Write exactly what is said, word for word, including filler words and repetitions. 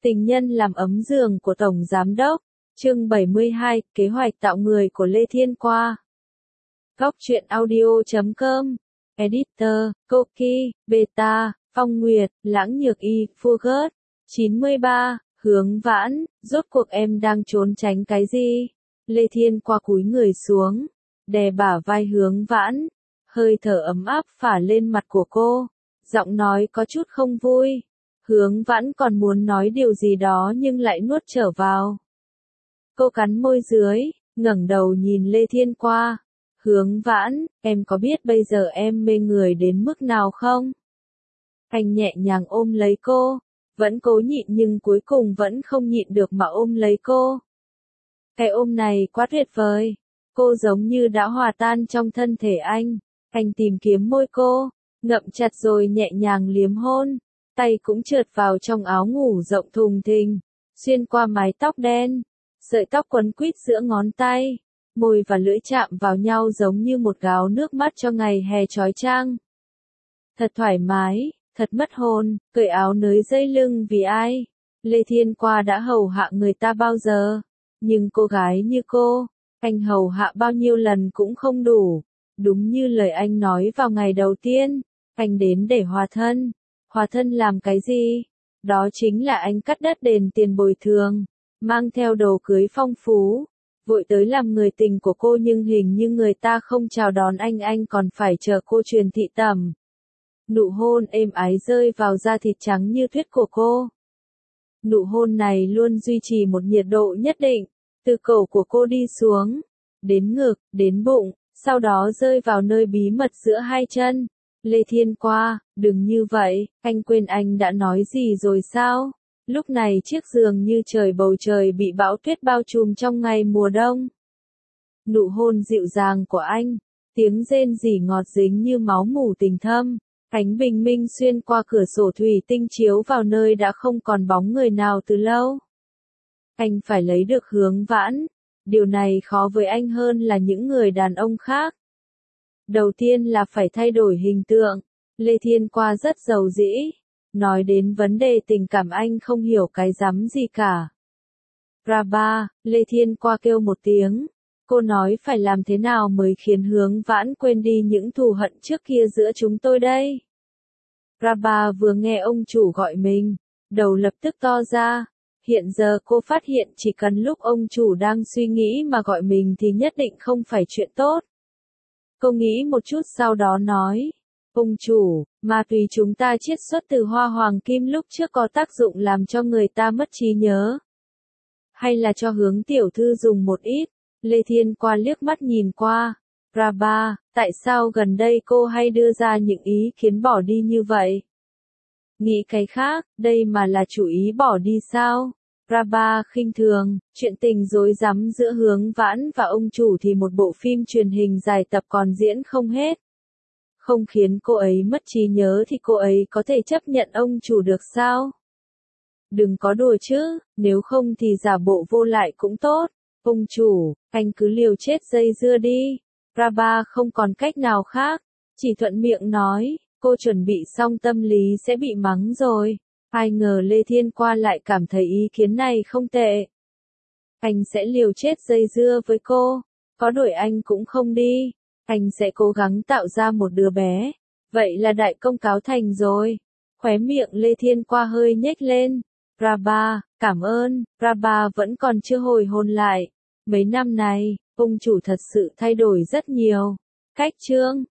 Tình nhân làm ấm giường của Tổng Giám Đốc. Chương bảy mươi hai, Kế hoạch tạo người của Lê Thiên Qua. Góc truyện audio chấm com. Editor, Koki, Beta, Phong Nguyệt, Lãng Nhược Y, Fugert. chín mươi ba, Hướng Vãn, rốt cuộc em đang trốn tránh cái gì? Lê Thiên Qua cúi người xuống, đè bả vai Hướng Vãn, hơi thở ấm áp phả lên mặt của cô, giọng nói có chút không vui. Hướng Vãn còn muốn nói điều gì đó nhưng lại nuốt trở vào. Cô cắn môi dưới, ngẩng đầu nhìn Lê Thiên Qua. Hướng Vãn, em có biết bây giờ em mê người đến mức nào không? Anh nhẹ nhàng ôm lấy cô, vẫn cố nhịn nhưng cuối cùng vẫn không nhịn được mà ôm lấy cô. Cái ôm này quá tuyệt vời, cô giống như đã hòa tan trong thân thể anh. Anh tìm kiếm môi cô, ngậm chặt rồi nhẹ nhàng liếm hôn. Tay cũng trượt vào trong áo ngủ rộng thùng thình, xuyên qua mái tóc đen, sợi tóc quấn quýt giữa ngón tay, môi và lưỡi chạm vào nhau giống như một gáo nước mắt cho ngày hè chói chang. Thật thoải mái, thật mất hồn, cởi áo nới dây lưng vì ai? Lê Thiên Qua đã hầu hạ người ta bao giờ? Nhưng cô gái như cô, anh hầu hạ bao nhiêu lần cũng không đủ. Đúng như lời anh nói vào ngày đầu tiên, anh đến để hòa thân. Hòa thân làm cái gì? Đó chính là anh cắt đất đền tiền bồi thường, mang theo đồ cưới phong phú, vội tới làm người tình của cô nhưng hình như người ta không chào đón anh anh còn phải chờ cô truyền thị tẩm. Nụ hôn êm ái rơi vào da thịt trắng như tuyết của cô. Nụ hôn này luôn duy trì một nhiệt độ nhất định, từ cổ của cô đi xuống, đến ngực, đến bụng, sau đó rơi vào nơi bí mật giữa hai chân. Lê Thiên Qua, đừng như vậy, anh quên anh đã nói gì rồi sao? Lúc này chiếc giường như trời bầu trời bị bão tuyết bao trùm trong ngày mùa đông. Nụ hôn dịu dàng của anh, tiếng rên rỉ ngọt dính như máu mủ tình thâm, ánh bình minh xuyên qua cửa sổ thủy tinh chiếu vào nơi đã không còn bóng người nào từ lâu. Anh phải lấy được Hướng Vãn, điều này khó với anh hơn là những người đàn ông khác. Đầu tiên là phải thay đổi hình tượng. Lê Thiên Qua rất giàu dĩ. Nói đến vấn đề tình cảm anh không hiểu cái rắm gì cả. Raba, Lê Thiên Qua kêu một tiếng. Cô nói phải làm thế nào mới khiến Hướng Vãn quên đi những thù hận trước kia giữa chúng tôi đây? Raba vừa nghe ông chủ gọi mình, đầu lập tức to ra. Hiện giờ cô phát hiện chỉ cần lúc ông chủ đang suy nghĩ mà gọi mình thì nhất định không phải chuyện tốt. Cô nghĩ một chút sau đó nói, ông chủ, ma túy chúng ta chiết xuất từ hoa hoàng kim lúc trước có tác dụng làm cho người ta mất trí nhớ. Hay là cho Hướng tiểu thư dùng một ít? Lê Thiên Qua liếc mắt nhìn qua. Raba, tại sao gần đây cô hay đưa ra những ý kiến bỏ đi như vậy? Nghĩ cái khác, đây mà là chủ ý bỏ đi sao? Raba khinh thường, chuyện tình rối rắm giữa Hướng Vãn và ông chủ thì một bộ phim truyền hình dài tập còn diễn không hết. Không khiến cô ấy mất trí nhớ thì cô ấy có thể chấp nhận ông chủ được sao? Đừng có đùa chứ, nếu không thì giả bộ vô lại cũng tốt. Ông chủ, anh cứ liều chết dây dưa đi. Raba không còn cách nào khác, chỉ thuận miệng nói, cô chuẩn bị xong tâm lý sẽ bị mắng rồi. Ai ngờ Lê Thiên Qua lại cảm thấy ý kiến này không tệ. Anh sẽ liều chết dây dưa với cô, có đuổi anh cũng không đi. Anh sẽ cố gắng tạo ra một đứa bé. Vậy là đại công cáo thành rồi. Khóe miệng Lê Thiên Qua hơi nhếch lên. Raba, cảm ơn. Raba vẫn còn chưa hồi hồn lại. Mấy năm này, ông chủ thật sự thay đổi rất nhiều. Cách trương,